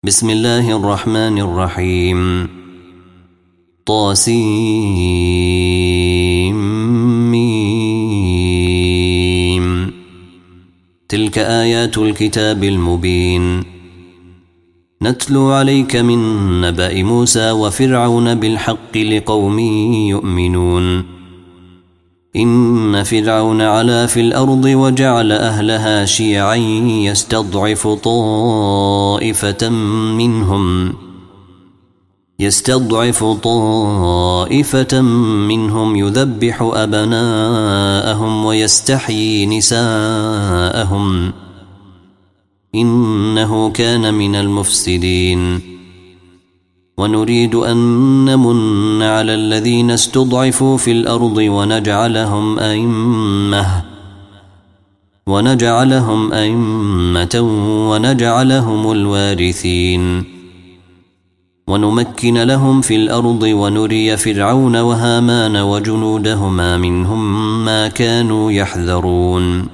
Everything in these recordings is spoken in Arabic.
بسم الله الرحمن الرحيم. طاسيم. تلك آيات الكتاب المبين. نتلو عليك من نبأ موسى وفرعون بالحق لقوم يؤمنون. إن فرعون علا في الأرض وجعل أهلها شيعا يستضعف طائفة منهم يذبح أبناءهم ويستحيي نساءهم إنه كان من المفسدين. ونريد أن نمن على الذين استضعفوا في الأرض ونجعلهم أئمة ونجعلهم الوارثين. ونمكن لهم في الأرض ونري فرعون وهامان وجنودهما منهم ما كانوا يحذرون.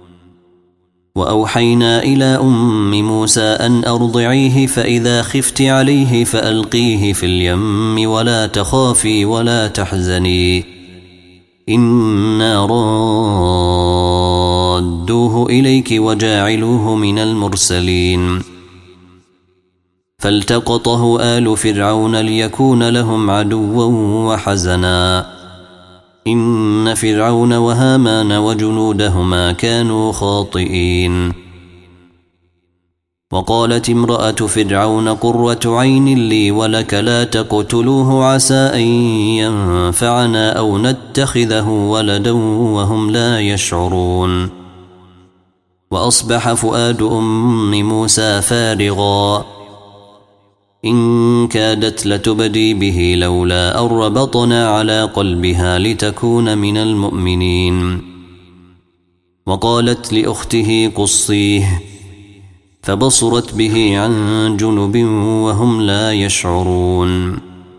وأوحينا إلى أم موسى أن أرضعيه فإذا خفت عليه فألقيه في اليم ولا تخافي ولا تحزني إنا رادوه إليك وجاعلوه من المرسلين. فالتقطه آل فرعون ليكون لهم عدوا وحزنا إن فرعون وهامان وجنودهما كانوا خاطئين. وقالت امرأة فرعون قرة عين لي ولك لا تقتلوه عسى أن ينفعنا أو نتخذه ولدا وهم لا يشعرون. وأصبح فؤاد أم موسى فارغا إن كادت لتبدي به لولا أن ربطنا على قلبها لتكون من المؤمنين. وقالت لأخته قصيه فبصرت به عن جنب وهم لا يشعرون.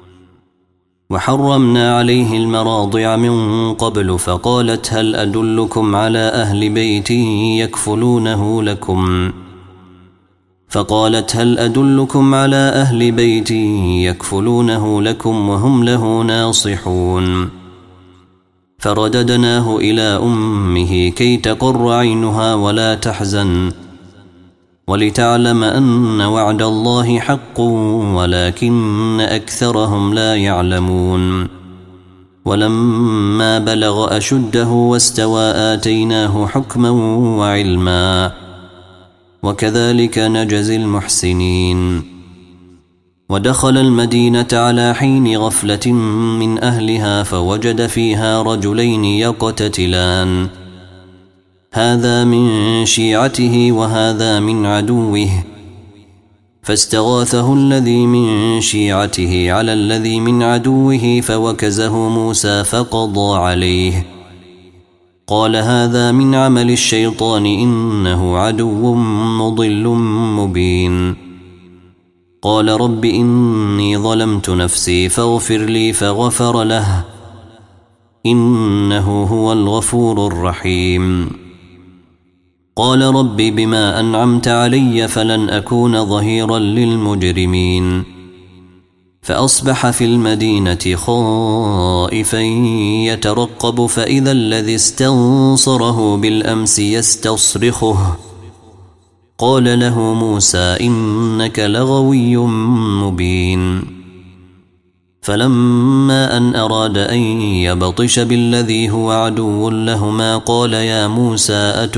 وحرمنا عليه المراضع من قبل فقالت هل أدلكم على أهل بيت يكفلونه لكم وهم له ناصحون. فرددناه إلى أمه كي تقر عينها ولا تحزن ولتعلم أن وعد الله حق ولكن أكثرهم لا يعلمون. ولما بلغ أشده واستوى آتيناه حكما وعلما وكذلك نجزي المحسنين. ودخل المدينة على حين غفلة من أهلها فوجد فيها رجلين يقتتلان هذا من شيعته وهذا من عدوه فاستغاثه الذي من شيعته على الذي من عدوه فوكزه موسى فقضى عليه. قال هذا من عمل الشيطان إنه عدو مضل مبين. قال رب إني ظلمت نفسي فاغفر لي فغفر له إنه هو الغفور الرحيم. قال رب بما أنعمت علي فلن أكون ظهيرا للمجرمين. فأصبح في المدينة خائفا يترقب فإذا الذي استنصره بالأمس يستصرخه. قال له موسى إنك لغوي مبين. فلما أن أراد أن يبطش بالذي هو عدو لهما قال يا موسى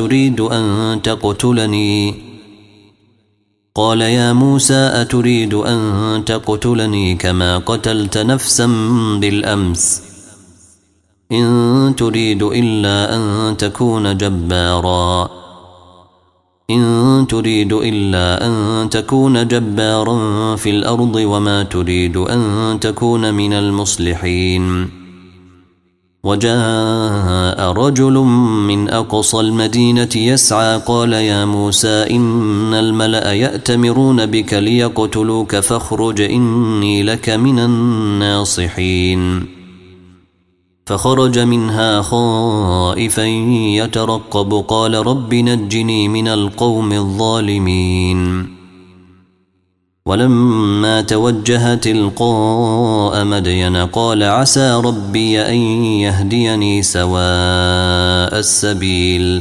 أتريد أن تقتلني كما قتلت نفسا بالأمس إن تريد إلا أن تكون جبارا في الأرض وما تريد أن تكون من المصلحين. وجاء رجل من أقصى المدينة يسعى قال يا موسى إن الملأ يأتمرون بك ليقتلوك فاخرج إني لك من الناصحين. فخرج منها خائفا يترقب قال رب نجني من القوم الظالمين. ولما توجه تلقاء مدين قال عسى ربي أن يهديني سواء السبيل.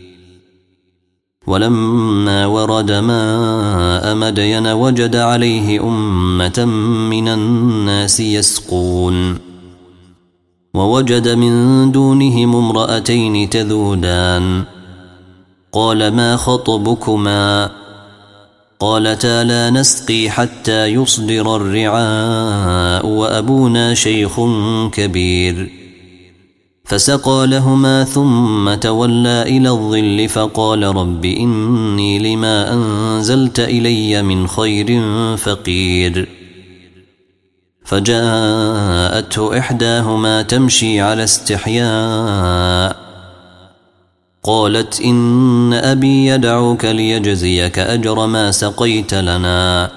ولما ورد ماء مدين وجد عليه أمة من الناس يسقون، ووجد من دونهم امرأتين تذودان، قال ما خطبكما؟ قالتا لا نسقي حتى يصدر الرعاء وأبونا شيخ كبير. فسقى لهما ثم تولى إلى الظل فقال رب إني لما أنزلت إلي من خير فقير. فجاءته إحداهما تمشي على استحياء قالت إن أبي يدعوك ليجزيك أجر ما سقيت لنا.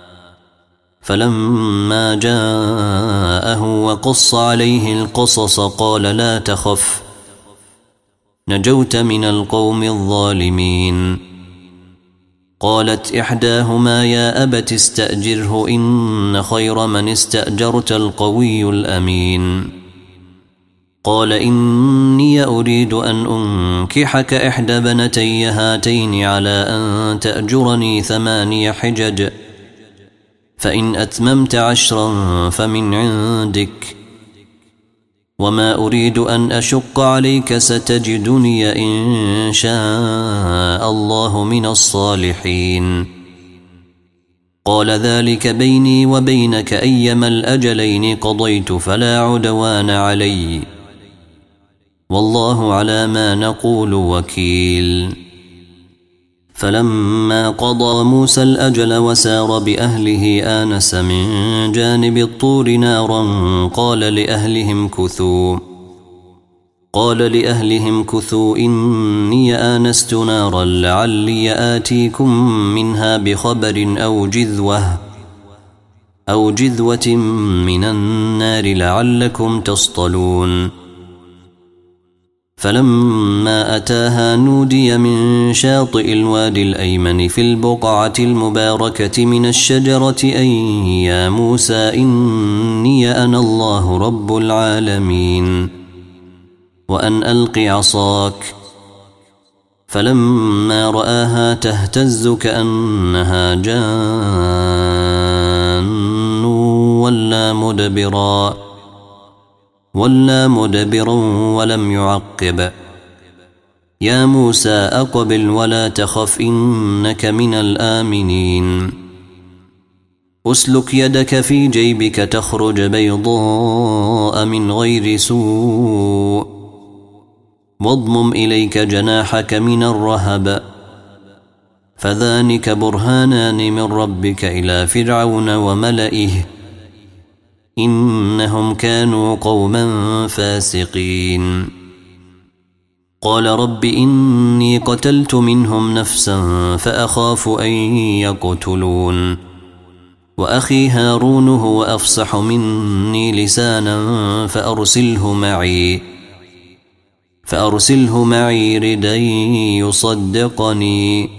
فلما جاءه وقص عليه القصص قال لا تخف نجوت من القوم الظالمين. قالت إحداهما يا أبت استأجره إن خير من استأجرت القوي الأمين. قال إني أريد أن أنكحك إحدى بنتي هاتين على أن تأجرني 8 حجج، فإن أتممت 10 فمن عندك، وما أريد أن أشق عليك ستجدني إن شاء الله من الصالحين. قال ذلك بيني وبينك أيما الأجلين قضيت فلا عدوان علي، والله على ما نقول وكيل. فلما قضى موسى الأجل وسار بأهله آنس من جانب الطور نارا قال لأهلهم كثوا إني آنست نارا لعلي آتيكم منها بخبر أو جذوة من النار لعلكم تصطلون. فلما أتاها نودي من شاطئ الوادي الأيمن في البقعة المباركة من الشجرة أن يا موسى إني أنا الله رب العالمين وأن ألق عصاك. فلما رآها تهتز كأنها جان ولا مدبرا ولم يعقب. يا موسى أقبل ولا تخف إنك من الآمنين. أسلك يدك في جيبك تخرج بيضاء من غير سوء واضمم إليك جناحك من الرهب فذلك برهانان من ربك إلى فرعون وملئه إنهم كانوا قوما فاسقين. قال رب إني قتلت منهم نفسا فأخاف أن يقتلون وأخي هارون هو أفصح مني لسانا فأرسله معي ردا يصدقني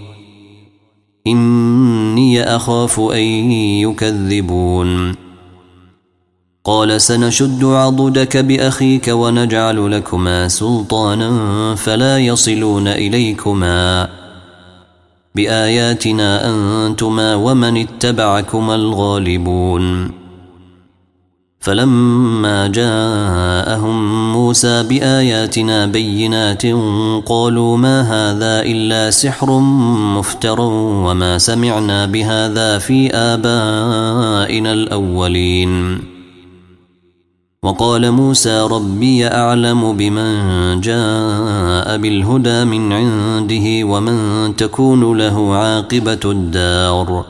إني أخاف أن يكذبون. قال سنشد عضدك بأخيك ونجعل لكما سلطانا فلا يصلون إليكما بآياتنا أنتما ومن اتبعكما الغالبون. فلما جاءهم موسى بآياتنا بينات قالوا ما هذا إلا سحر مفتر وما سمعنا بهذا في آبائنا الأولين. وقال موسى ربي أعلم بمن جاء بالهدى من عنده ومن تكون له عاقبة الدار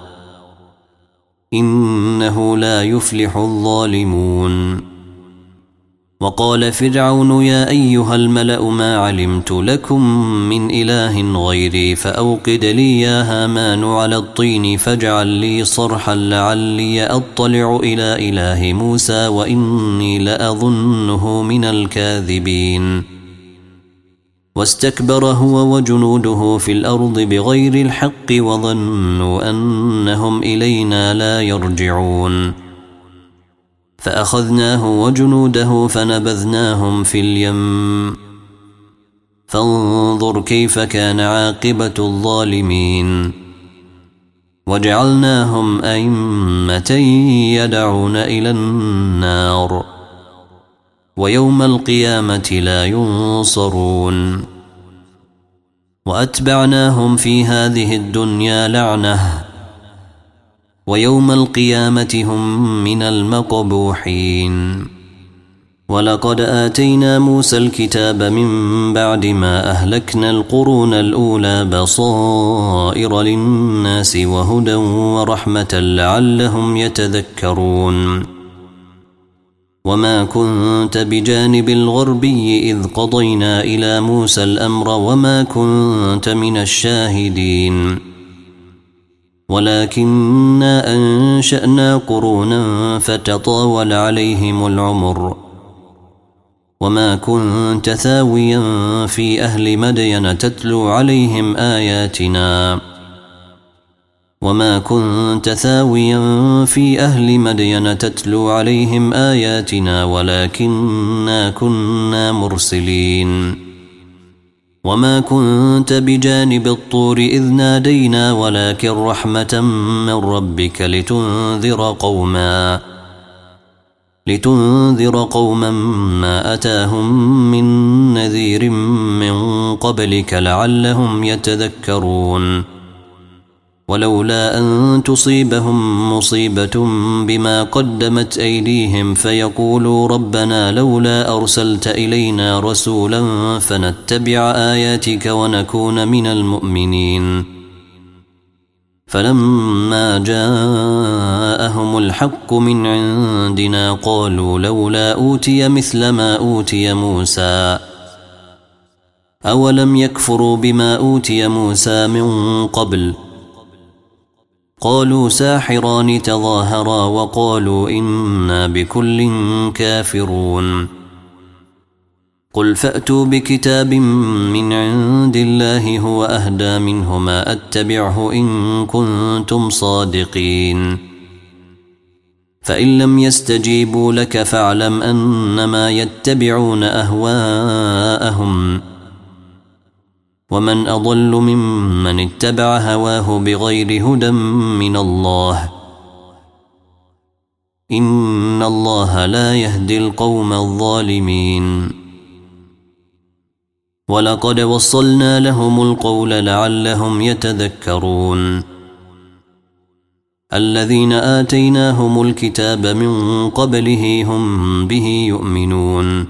إنه لا يفلح الظالمون. وقال فرعون يا أيها الملأ ما علمت لكم من إله غيري فأوقد لي يا هامان على الطين فاجعل لي صرحا لعلي أطلع إلى إله موسى وإني لأظنه من الكاذبين. واستكبر هو وجنوده في الأرض بغير الحق وظنوا أنهم إلينا لا يرجعون فأخذناه وجنوده فنبذناهم في اليم فانظر كيف كان عاقبة الظالمين وجعلناهم أئمة يدعون إلى النار ويوم القيامة لا ينصرون وأتبعناهم في هذه الدنيا لعنة ويوم القيامة هم من المقبوحين ولقد آتينا موسى الكتاب من بعد ما أهلكنا القرون الأولى بصائر للناس وهدى ورحمة لعلهم يتذكرون وما كنت بجانب الغربي إذ قضينا إلى موسى الأمر وما كنت من الشاهدين ولكننا أنشأنا قرونا فتطاول عليهم العمر وما كنت ثاويا في أهل مدين تتلو عليهم آياتنا وما كنت ثاويا في أهل مدين تتلو عليهم آياتنا ولكننا كنا مرسلين وما كنت بجانب الطور إذ نادينا ولكن رحمة من ربك لتنذر قوما ما أتاهم من نذير من قبلك لعلهم يتذكرون ولولا أن تصيبهم مصيبة بما قدمت أيديهم فيقولوا ربنا لولا أرسلت إلينا رسولا فنتبع آياتك ونكون من المؤمنين فلما جاءهم الحق من عندنا قالوا لولا أوتي مثل ما أوتي موسى أولم يكفروا بما أوتي موسى من قبل قالوا ساحران تظاهرا وقالوا إنا بكل كافرون قل فأتوا بكتاب من عند الله هو أهدى منهما أتبعه إن كنتم صادقين فإن لم يستجيبوا لك فاعلم أنما يتبعون أهواءهم ومن أضل ممن اتبع هواه بغير هدى من الله إن الله لا يهدي القوم الظالمين ولقد وصلنا لهم القول لعلهم يتذكرون الذين آتيناهم الكتاب من قبله هم به يؤمنون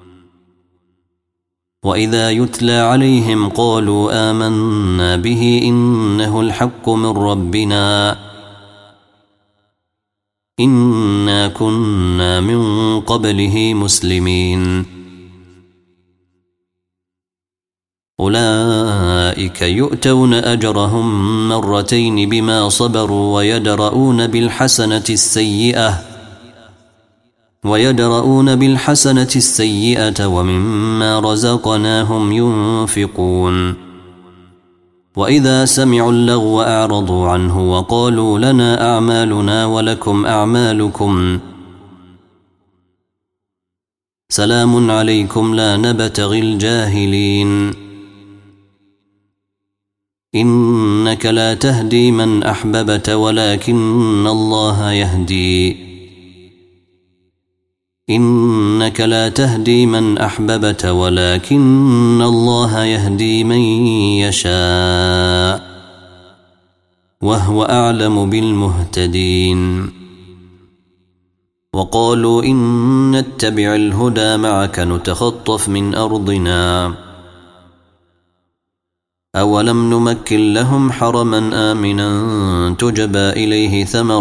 وإذا يتلى عليهم قالوا آمنا به إنه الحق من ربنا إنا كنا من قبله مسلمين أولئك يؤتون أجرهم مرتين بما صبروا ويدرؤون بالحسنة السيئة ومما رزقناهم ينفقون وإذا سمعوا اللغو أعرضوا عنه وقالوا لنا أعمالنا ولكم أعمالكم سلام عليكم لا نبتغي الجاهلين إنك لا تهدي من أحببت ولكن الله يهدي إنك لا تهدي من أحببت ولكن الله يهدي من يشاء وهو أعلم بالمهتدين وقالوا إن نتبع الهدى معك نتخطف من أرضنا أولم نمكن لهم حرما آمنا تجبى إليه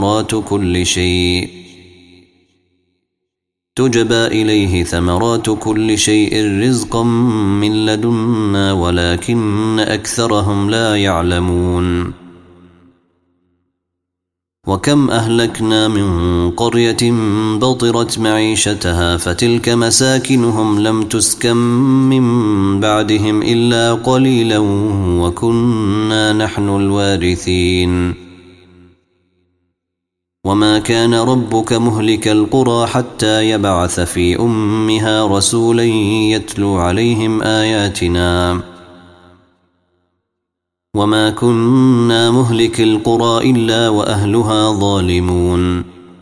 ثمرات كل شيء رزقا من لدنا ولكن أكثرهم لا يعلمون وكم أهلكنا من قرية بطرت معيشتها فتلك مساكنهم لم تسكن من بعدهم إلا قليلا وكنا نحن الوارثين وما كان ربك مهلك القرى حتى يبعث في أمها رسولا يتلو عليهم آياتنا وما كنا مهلك القرى إلا وأهلها ظالمون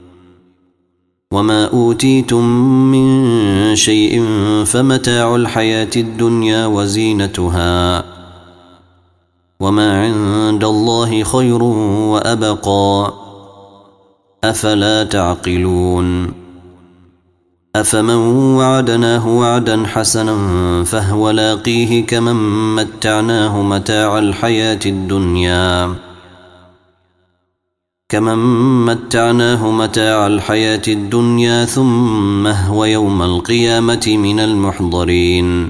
وما أوتيتم من شيء فمتاع الحياة الدنيا وزينتها وما عند الله خير وأبقى أفلا تعقلون أفمن وعدناه وعدا حسنا فهو لاقيه كمن متعناه متاع الحياة الدنيا ثم هو يوم القيامة من المحضرين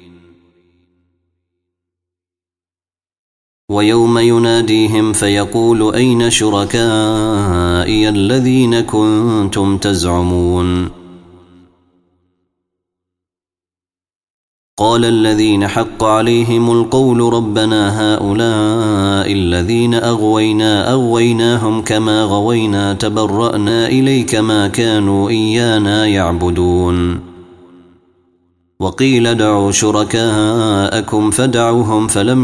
ويوم يناديهم فيقول أين شركائي الذين كنتم تزعمون قال الذين حق عليهم القول ربنا هؤلاء الذين أغويناهم كما غوينا تبرأنا إليك ما كانوا إيانا يعبدون وقيل دعوا شركاءكم فدعوهم فلم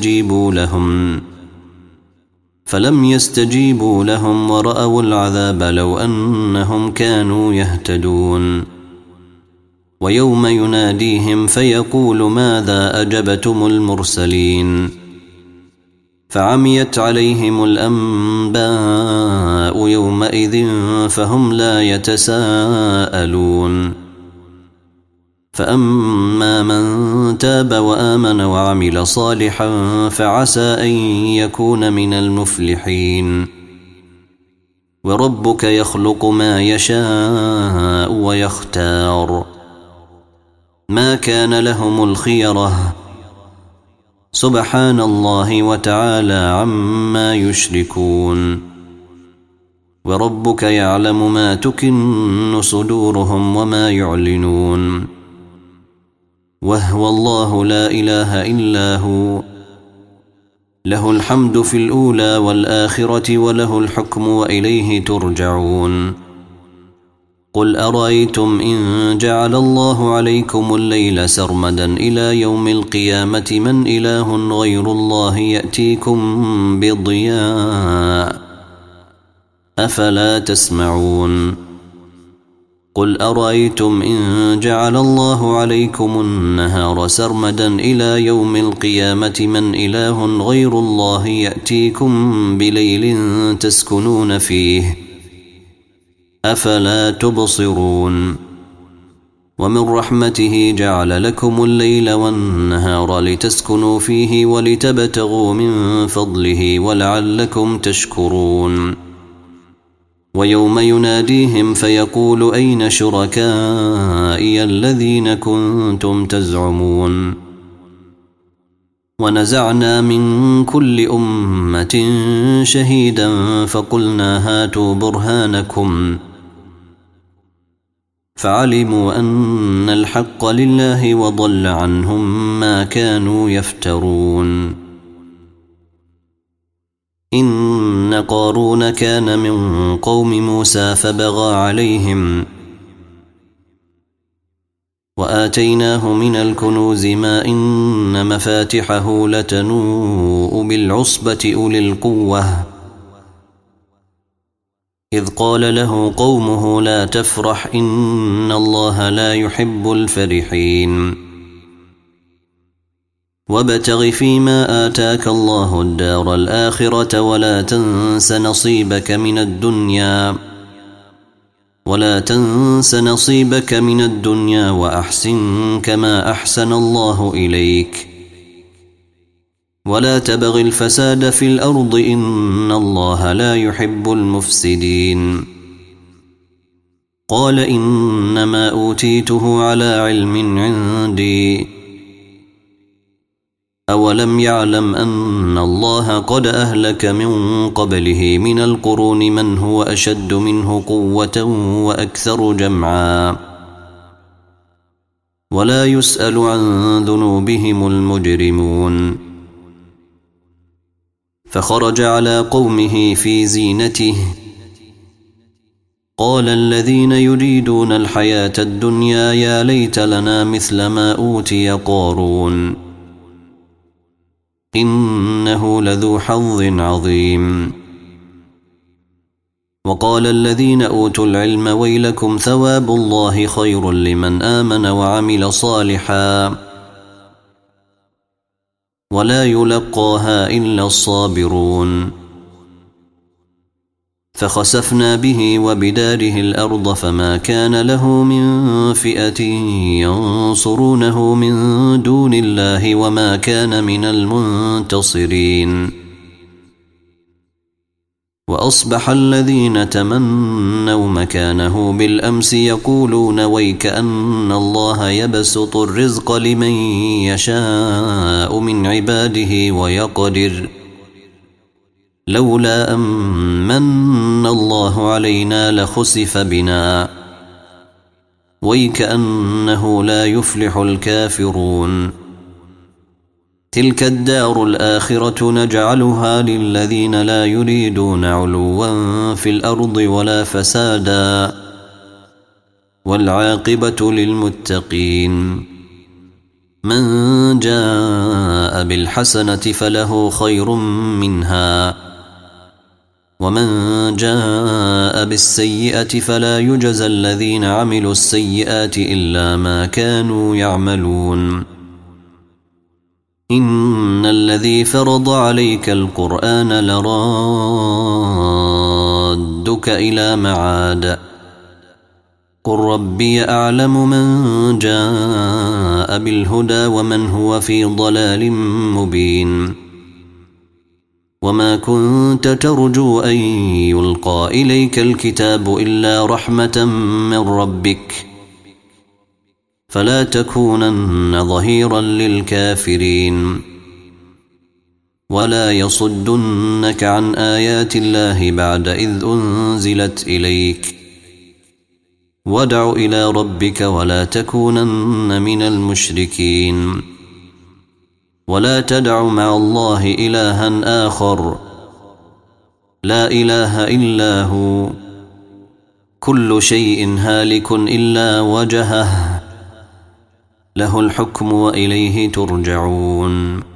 يستجيبوا لهم ورأوا العذاب لو أنهم كانوا يهتدون ويوم يناديهم فيقول ماذا أجبتم المرسلين فعميت عليهم الأنباء يومئذ فهم لا يتساءلون فأما من تاب وآمن وعمل صالحا فعسى أن يكون من المفلحين وربك يخلق ما يشاء ويختار ما كان لهم الخيرة سبحان الله وتعالى عما يشركون وربك يعلم ما تكن صدورهم وما يعلنون وهو الله لا إله إلا هو له الحمد في الأولى والآخرة وله الحكم وإليه ترجعون قل أرأيتم إن جعل الله عليكم الليل سرمدا إلى يوم القيامة من إله غير الله يأتيكم بضياء أفلا تسمعون قل أرأيتم إن جعل الله عليكم النهار سرمدا إلى يوم القيامة من إله غير الله يأتيكم بليل تسكنون فيه أفلا تبصرون ومن رحمته جعل لكم الليل والنهار لتسكنوا فيه ولتبتغوا من فضله ولعلكم تشكرون ويوم يناديهم فيقول أين شركائي الذين كنتم تزعمون ونزعنا من كل أمة شهيدا فقلنا هاتوا برهانكم فعلموا أن الحق لله وضل عنهم ما كانوا يفترون إن قارون كان من قوم موسى فبغى عليهم وآتيناه من الكنوز ما إن مفاتحه لتنوء بالعصبة أولي القوة إذ قال له قومه لا تفرح إن الله لا يحب الفرحين وابتغ فيما آتاك الله الدار الآخرة ولا تنس نصيبك من الدنيا وأحسن كما أحسن الله إليك ولا تبغ الفساد في الأرض إن الله لا يحب المفسدين قال إنما أوتيته على علم عندي أولم يعلم أن الله قد أهلك من قبله من القرون من هو أشد منه قوة وأكثر جمعا ولا يسأل عن ذنوبهم المجرمون. فخرج على قومه في زينته قال الذين يريدون الحياة الدنيا يا ليت لنا مثل ما أوتي قارون إنه لذو حظ عظيم. وقال الذين أوتوا العلم ويلكم ثواب الله خير لمن آمن وعمل صالحا ولا يلقاها إلا الصابرون. فخسفنا به وبداره الأرض فما كان له من فئة ينصرونه من دون الله وما كان من المنتصرين. وأصبح الذين تمنوا مكانه بالأمس يقولون ويك أن الله يبسط الرزق لمن يشاء من عباده ويقدر لولا أمن الله علينا لخسف بنا ويك أنه لا يفلح الكافرون. تلك الدار الآخرة نجعلها للذين لا يريدون علوا في الأرض ولا فسادا والعاقبة للمتقين. من جاء بالحسنة فله خير منها ومن جاء بالسيئة فلا يجزى الذين عملوا السيئات إلا ما كانوا يعملون. إن الذي فرض عليك القرآن لرادك إلى معاد قل ربي أعلم من جاء بالهدى ومن هو في ضلال مبين. وما كنت ترجو أن يلقى إليك الكتاب إلا رحمة من ربك فلا تكونن ظهيرا للكافرين ولا يصدنك عن آيات الله بعد إذ أنزلت إليك وادع إلى ربك ولا تكونن من المشركين. ولا تدع مع الله إلها آخر لا إله إلا هو كل شيء هالك إلا وجهه له الحكم وإليه ترجعون.